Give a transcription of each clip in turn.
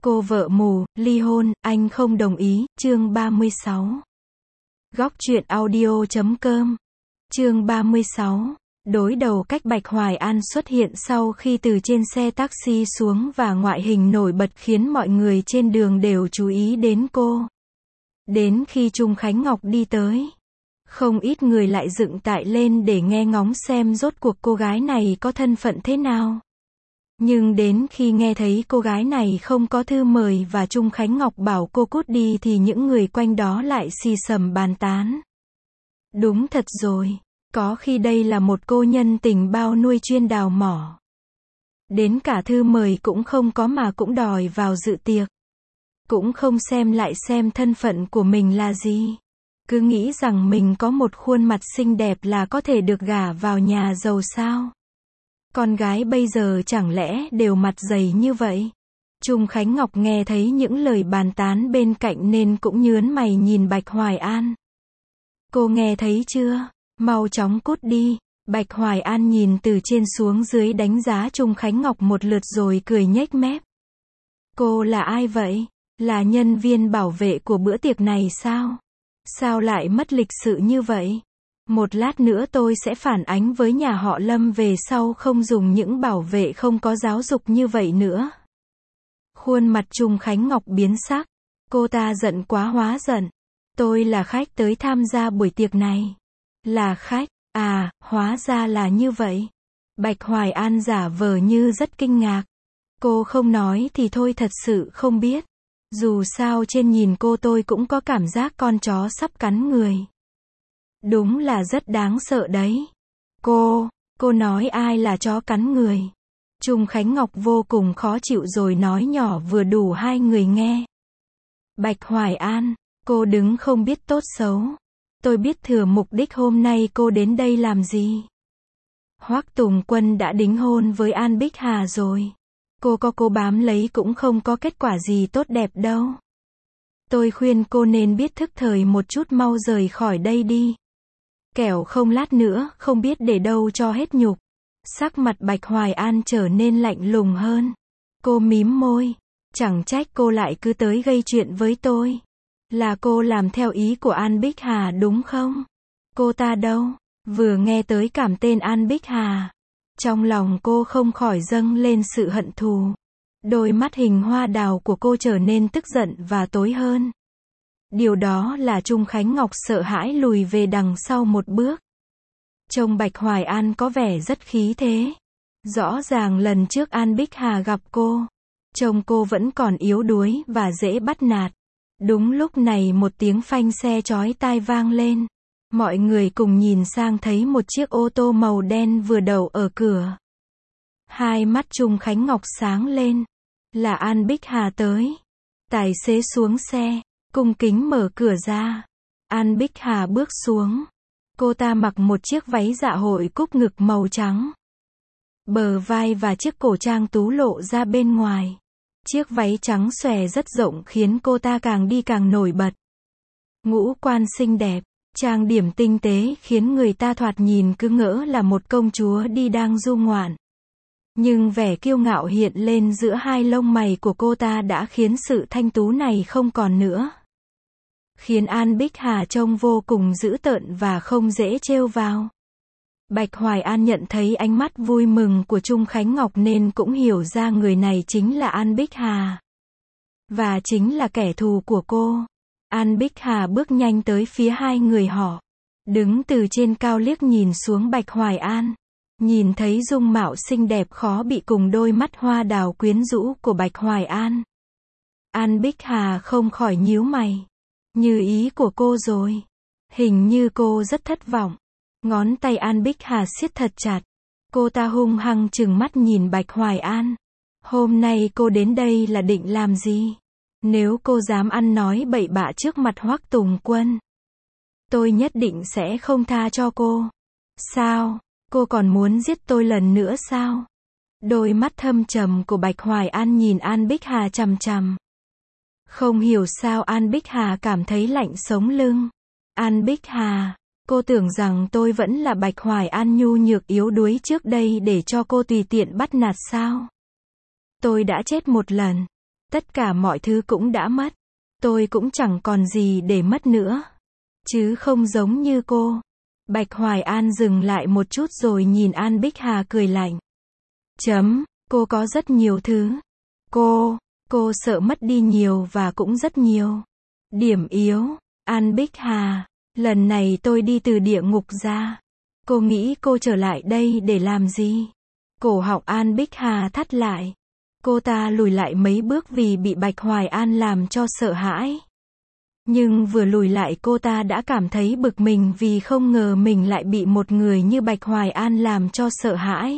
Cô vợ mù, ly hôn, anh không đồng ý, chương 36. Góc truyện audio.com. Chương 36. Đối đầu cách Bạch Hoài An xuất hiện sau khi từ trên xe taxi xuống và ngoại hình nổi bật khiến mọi người trên đường đều chú ý đến cô. Đến khi Trung Khánh Ngọc đi tới, không ít người lại dựng tại lên để nghe ngóng xem rốt cuộc cô gái này có thân phận thế nào. Nhưng đến khi nghe thấy cô gái này không có thư mời và Trung Khánh Ngọc bảo cô cút đi thì những người quanh đó lại xì xầm bàn tán. Đúng thật rồi, có khi đây là một cô nhân tình bao nuôi chuyên đào mỏ. Đến cả thư mời cũng không có mà cũng đòi vào dự tiệc. Cũng không xem lại xem thân phận của mình là gì. Cứ nghĩ rằng mình có một khuôn mặt xinh đẹp là có thể được gả vào nhà giàu sao. Con gái bây giờ chẳng lẽ đều mặt dày như vậy? Trung Khánh Ngọc nghe thấy những lời bàn tán bên cạnh nên cũng nhớn mày nhìn Bạch Hoài An. Cô nghe thấy chưa? Mau chóng cút đi. Bạch Hoài An nhìn từ trên xuống dưới đánh giá Trung Khánh Ngọc một lượt rồi cười nhếch mép. Cô là ai vậy? Là nhân viên bảo vệ của bữa tiệc này sao? Sao lại mất lịch sự như vậy? Một lát nữa tôi sẽ phản ánh với nhà họ Lâm về sau không dùng những bảo vệ không có giáo dục như vậy nữa. Khuôn mặt Trung Khánh Ngọc biến sắc. Cô ta giận quá hóa giận. Tôi là khách tới tham gia buổi tiệc này. Là khách? À, hóa ra là như vậy. Bạch Hoài An giả vờ như rất kinh ngạc. Cô không nói thì thôi, thật sự không biết. Dù sao trên nhìn cô tôi cũng có cảm giác con chó sắp cắn người. Đúng là rất đáng sợ đấy. Cô nói ai là chó cắn người? Trung Khánh Ngọc vô cùng khó chịu rồi nói nhỏ vừa đủ hai người nghe. Bạch Hoài An, cô đứng không biết tốt xấu. Tôi biết thừa mục đích hôm nay cô đến đây làm gì. Hoắc Tùng Quân đã đính hôn với An Bích Hà rồi. Cô bám lấy cũng không có kết quả gì tốt đẹp đâu. Tôi khuyên cô nên biết thức thời một chút, mau rời khỏi đây đi. Kẻo không lát nữa, không biết để đâu cho hết nhục. Sắc mặt Bạch Hoài An trở nên lạnh lùng hơn. Cô mím môi. Chẳng trách cô lại cứ tới gây chuyện với tôi. Là cô làm theo ý của An Bích Hà đúng không? Cô ta đâu? Vừa nghe tới cảm tên An Bích Hà, trong lòng cô không khỏi dâng lên sự hận thù. Đôi mắt hình hoa đào của cô trở nên tức giận và tối hơn. Điều đó là Trung Khánh Ngọc sợ hãi lùi về đằng sau một bước. Trông Bạch Hoài An có vẻ rất khí thế. Rõ ràng lần trước An Bích Hà gặp cô, trông cô vẫn còn yếu đuối và dễ bắt nạt. Đúng lúc này một tiếng phanh xe chói tai vang lên. Mọi người cùng nhìn sang thấy một chiếc ô tô màu đen vừa đậu ở cửa. Hai mắt Trung Khánh Ngọc sáng lên. Là An Bích Hà tới. Tài xế xuống xe, cung kính mở cửa ra. An Bích Hà bước xuống. Cô ta mặc một chiếc váy dạ hội cúc ngực màu trắng. Bờ vai và chiếc cổ trang tú lộ ra bên ngoài. Chiếc váy trắng xòe rất rộng khiến cô ta càng đi càng nổi bật. Ngũ quan xinh đẹp, trang điểm tinh tế khiến người ta thoạt nhìn cứ ngỡ là một công chúa đi đang du ngoạn. Nhưng vẻ kiêu ngạo hiện lên giữa hai lông mày của cô ta đã khiến sự thanh tú này không còn nữa. Khiến An Bích Hà trông vô cùng dữ tợn và không dễ trêu vào. Bạch Hoài An nhận thấy ánh mắt vui mừng của Trung Khánh Ngọc nên cũng hiểu ra người này chính là An Bích Hà. Và chính là kẻ thù của cô. An Bích Hà bước nhanh tới phía hai người họ. Đứng từ trên cao liếc nhìn xuống Bạch Hoài An. Nhìn thấy dung mạo xinh đẹp khó bị cùng đôi mắt hoa đào quyến rũ của Bạch Hoài An. An Bích Hà không khỏi nhíu mày. Như ý của cô rồi. Hình như cô rất thất vọng. Ngón tay An Bích Hà siết thật chặt. Cô ta hung hăng trừng mắt nhìn Bạch Hoài An. Hôm nay cô đến đây là định làm gì? Nếu cô dám ăn nói bậy bạ trước mặt Hoắc Tùng Quân, tôi nhất định sẽ không tha cho cô. Sao? Cô còn muốn giết tôi lần nữa sao? Đôi mắt thâm trầm của Bạch Hoài An nhìn An Bích Hà chằm chằm. Không hiểu sao An Bích Hà cảm thấy lạnh sống lưng. An Bích Hà, cô tưởng rằng tôi vẫn là Bạch Hoài An nhu nhược yếu đuối trước đây để cho cô tùy tiện bắt nạt sao? Tôi đã chết một lần. Tất cả mọi thứ cũng đã mất. Tôi cũng chẳng còn gì để mất nữa. Chứ không giống như cô. Bạch Hoài An dừng lại một chút rồi nhìn An Bích Hà cười lạnh. Cô có rất nhiều thứ. Cô sợ mất đi nhiều và cũng rất nhiều. Điểm yếu. An Bích Hà, lần này tôi đi từ địa ngục ra. Cô nghĩ cô trở lại đây để làm gì? Cổ họng An Bích Hà thắt lại. Cô ta lùi lại mấy bước vì bị Bạch Hoài An làm cho sợ hãi. Nhưng vừa lùi lại cô ta đã cảm thấy bực mình vì không ngờ mình lại bị một người như Bạch Hoài An làm cho sợ hãi.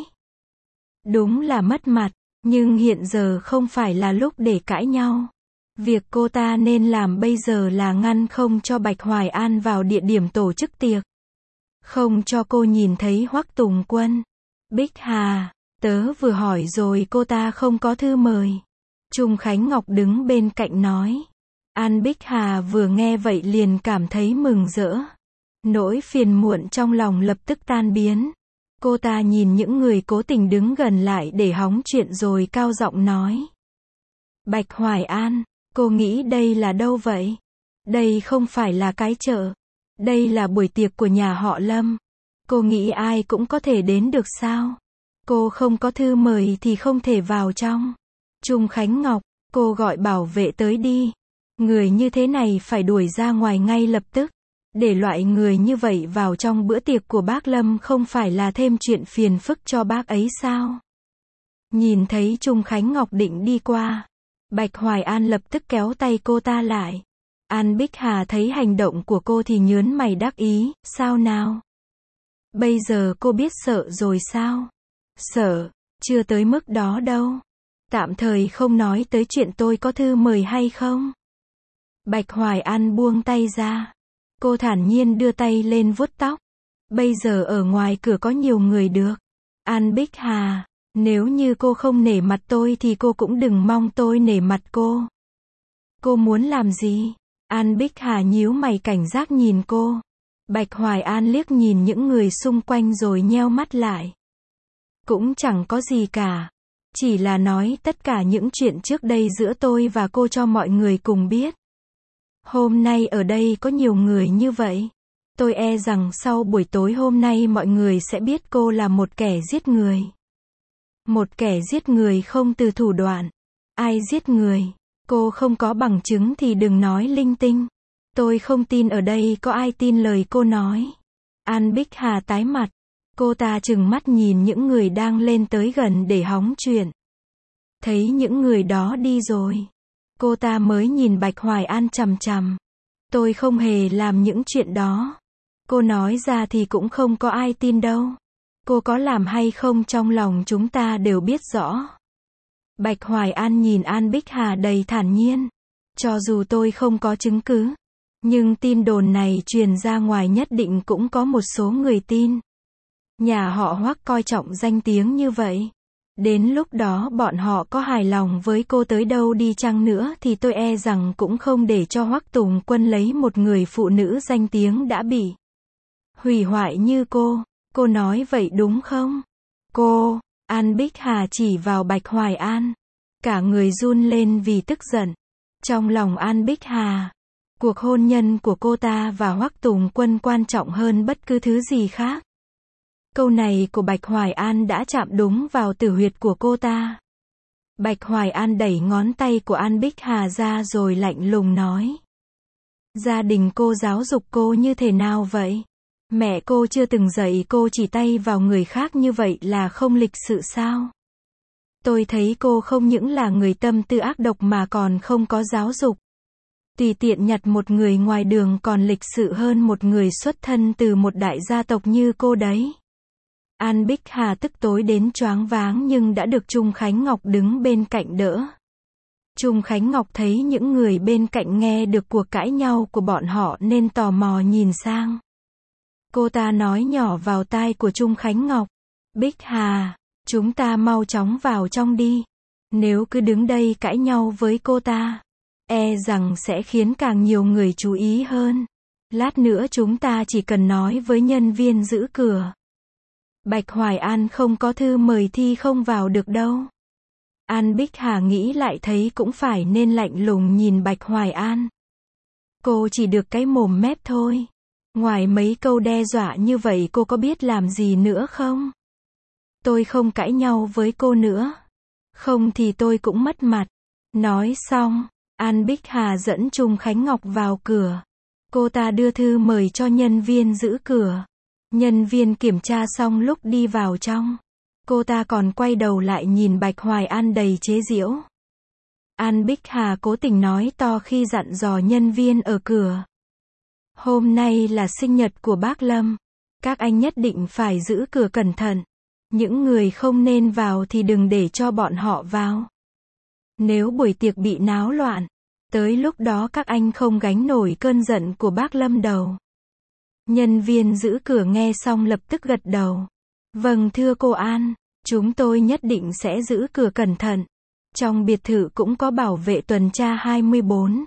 Đúng là mất mặt, nhưng hiện giờ không phải là lúc để cãi nhau. Việc cô ta nên làm bây giờ là ngăn không cho Bạch Hoài An vào địa điểm tổ chức tiệc. Không cho cô nhìn thấy Hoắc Tùng Quân. Bích Hà, tớ vừa hỏi rồi cô ta không có thư mời. Trung Khánh Ngọc đứng bên cạnh nói. An Bích Hà vừa nghe vậy liền cảm thấy mừng rỡ. Nỗi phiền muộn trong lòng lập tức tan biến. Cô ta nhìn những người cố tình đứng gần lại để hóng chuyện rồi cao giọng nói. Bạch Hoài An, cô nghĩ đây là đâu vậy? Đây không phải là cái chợ. Đây là buổi tiệc của nhà họ Lâm. Cô nghĩ ai cũng có thể đến được sao? Cô không có thư mời thì không thể vào trong. Trung Khánh Ngọc, cô gọi bảo vệ tới đi. Người như thế này phải đuổi ra ngoài ngay lập tức. Để loại người như vậy vào trong bữa tiệc của bác Lâm không phải là thêm chuyện phiền phức cho bác ấy sao? Nhìn thấy Trung Khánh Ngọc định đi qua. Bạch Hoài An lập tức kéo tay cô ta lại. An Bích Hà thấy hành động của cô thì nhớn mày đắc ý, sao nào? Bây giờ cô biết sợ rồi sao? Sợ, chưa tới mức đó đâu. Tạm thời không nói tới chuyện tôi có thư mời hay không. Bạch Hoài An buông tay ra. Cô thản nhiên đưa tay lên vuốt tóc. Bây giờ ở ngoài cửa có nhiều người được. An Bích Hà, nếu như cô không nể mặt tôi thì cô cũng đừng mong tôi nể mặt cô. Cô muốn làm gì? An Bích Hà nhíu mày cảnh giác nhìn cô. Bạch Hoài An liếc nhìn những người xung quanh rồi nheo mắt lại. Cũng chẳng có gì cả. Chỉ là nói tất cả những chuyện trước đây giữa tôi và cô cho mọi người cùng biết. Hôm nay ở đây có nhiều người như vậy. Tôi e rằng sau buổi tối hôm nay mọi người sẽ biết cô là một kẻ giết người. Một kẻ giết người không từ thủ đoạn. Ai giết người? Cô không có bằng chứng thì đừng nói linh tinh. Tôi không tin ở đây có ai tin lời cô nói. An Bích Hà tái mặt. Cô ta trừng mắt nhìn những người đang lên tới gần để hóng chuyện. Thấy những người đó đi rồi. Cô ta mới nhìn Bạch Hoài An chằm chằm. Tôi không hề làm những chuyện đó. Cô nói ra thì cũng không có ai tin đâu. Cô có làm hay không trong lòng chúng ta đều biết rõ. Bạch Hoài An nhìn An Bích Hà đầy thản nhiên. Cho dù tôi không có chứng cứ. Nhưng tin đồn này truyền ra ngoài nhất định cũng có một số người tin. Nhà họ Hoắc coi trọng danh tiếng như vậy. Đến lúc đó bọn họ có hài lòng với cô tới đâu đi chăng nữa thì tôi e rằng cũng không để cho Hoắc Tùng Quân lấy một người phụ nữ danh tiếng đã bị hủy hoại như cô. Cô nói vậy đúng không? Cô, An Bích Hà chỉ vào Bạch Hoài An. Cả người run lên vì tức giận. Trong lòng An Bích Hà, cuộc hôn nhân của cô ta và Hoắc Tùng Quân quan trọng hơn bất cứ thứ gì khác. Câu này của Bạch Hoài An đã chạm đúng vào tử huyệt của cô ta. Bạch Hoài An đẩy ngón tay của An Bích Hà ra rồi lạnh lùng nói. Gia đình cô giáo dục cô như thế nào vậy? Mẹ cô chưa từng dạy cô chỉ tay vào người khác như vậy là không lịch sự sao? Tôi thấy cô không những là người tâm tư ác độc mà còn không có giáo dục. Tùy tiện nhặt một người ngoài đường còn lịch sự hơn một người xuất thân từ một đại gia tộc như cô đấy. An Bích Hà tức tối đến choáng váng nhưng đã được Trung Khánh Ngọc đứng bên cạnh đỡ. Trung Khánh Ngọc thấy những người bên cạnh nghe được cuộc cãi nhau của bọn họ nên tò mò nhìn sang. Cô ta nói nhỏ vào tai của Trung Khánh Ngọc. Bích Hà, chúng ta mau chóng vào trong đi. Nếu cứ đứng đây cãi nhau với cô ta, e rằng sẽ khiến càng nhiều người chú ý hơn. Lát nữa chúng ta chỉ cần nói với nhân viên giữ cửa. Bạch Hoài An không có thư mời thì không vào được đâu. An Bích Hà nghĩ lại thấy cũng phải nên lạnh lùng nhìn Bạch Hoài An. Cô chỉ được cái mồm mép thôi. Ngoài mấy câu đe dọa như vậy cô có biết làm gì nữa không? Tôi không cãi nhau với cô nữa. Không thì tôi cũng mất mặt. Nói xong, An Bích Hà dẫn Trung Khánh Ngọc vào cửa. Cô ta đưa thư mời cho nhân viên giữ cửa. Nhân viên kiểm tra xong lúc đi vào trong. Cô ta còn quay đầu lại nhìn Bạch Hoài An đầy chế giễu. An Bích Hà cố tình nói to khi dặn dò nhân viên ở cửa. Hôm nay là sinh nhật của bác Lâm. Các anh nhất định phải giữ cửa cẩn thận. Những người không nên vào thì đừng để cho bọn họ vào. Nếu buổi tiệc bị náo loạn, tới lúc đó các anh không gánh nổi cơn giận của bác Lâm đâu. Nhân viên giữ cửa nghe xong lập tức gật đầu. Vâng thưa cô An, chúng tôi nhất định sẽ giữ cửa cẩn thận. Trong biệt thự cũng có bảo vệ tuần tra 24.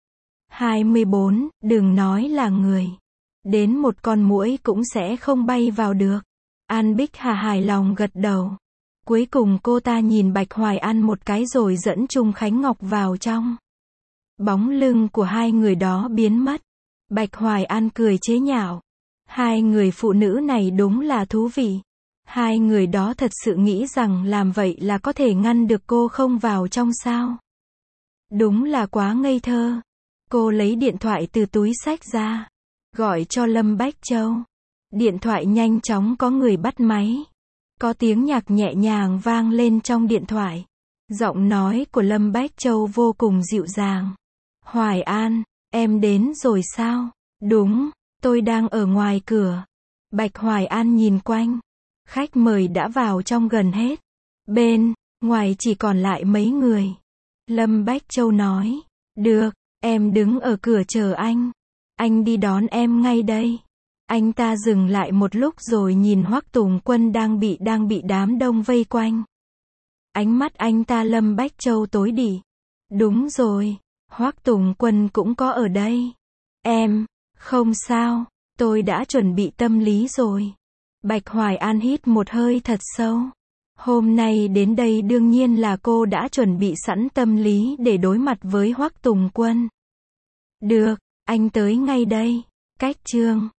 24, đừng nói là người. Đến một con muỗi cũng sẽ không bay vào được. An Bích Hà hài lòng gật đầu. Cuối cùng cô ta nhìn Bạch Hoài An một cái rồi dẫn Trung Khánh Ngọc vào trong. Bóng lưng của hai người đó biến mất. Bạch Hoài An cười chế nhạo. Hai người phụ nữ này đúng là thú vị. Hai người đó thật sự nghĩ rằng làm vậy là có thể ngăn được cô không vào trong sao? Đúng là quá ngây thơ. Cô lấy điện thoại từ túi xách ra. Gọi cho Lâm Bách Châu. Điện thoại nhanh chóng có người bắt máy. Có tiếng nhạc nhẹ nhàng vang lên trong điện thoại. Giọng nói của Lâm Bách Châu vô cùng dịu dàng. Hoài An, em đến rồi sao? Đúng, tôi đang ở ngoài cửa. Bạch Hoài An nhìn quanh. Khách mời đã vào trong gần hết. Bên ngoài chỉ còn lại mấy người. Lâm Bách Châu nói. Được, em đứng ở cửa chờ anh. Anh đi đón em ngay đây. Anh ta dừng lại một lúc rồi nhìn Hoắc Tùng Quân đang bị đám đông vây quanh. Ánh mắt anh ta Lâm Bách Châu tối đỉ. Đúng rồi, Hoắc Tùng Quân cũng có ở đây. Em, không sao, tôi đã chuẩn bị tâm lý rồi. Bạch Hoài An hít một hơi thật sâu. Hôm nay đến đây đương nhiên là cô đã chuẩn bị sẵn tâm lý để đối mặt với Hoắc Tùng Quân. Được, anh tới ngay đây. Cách chương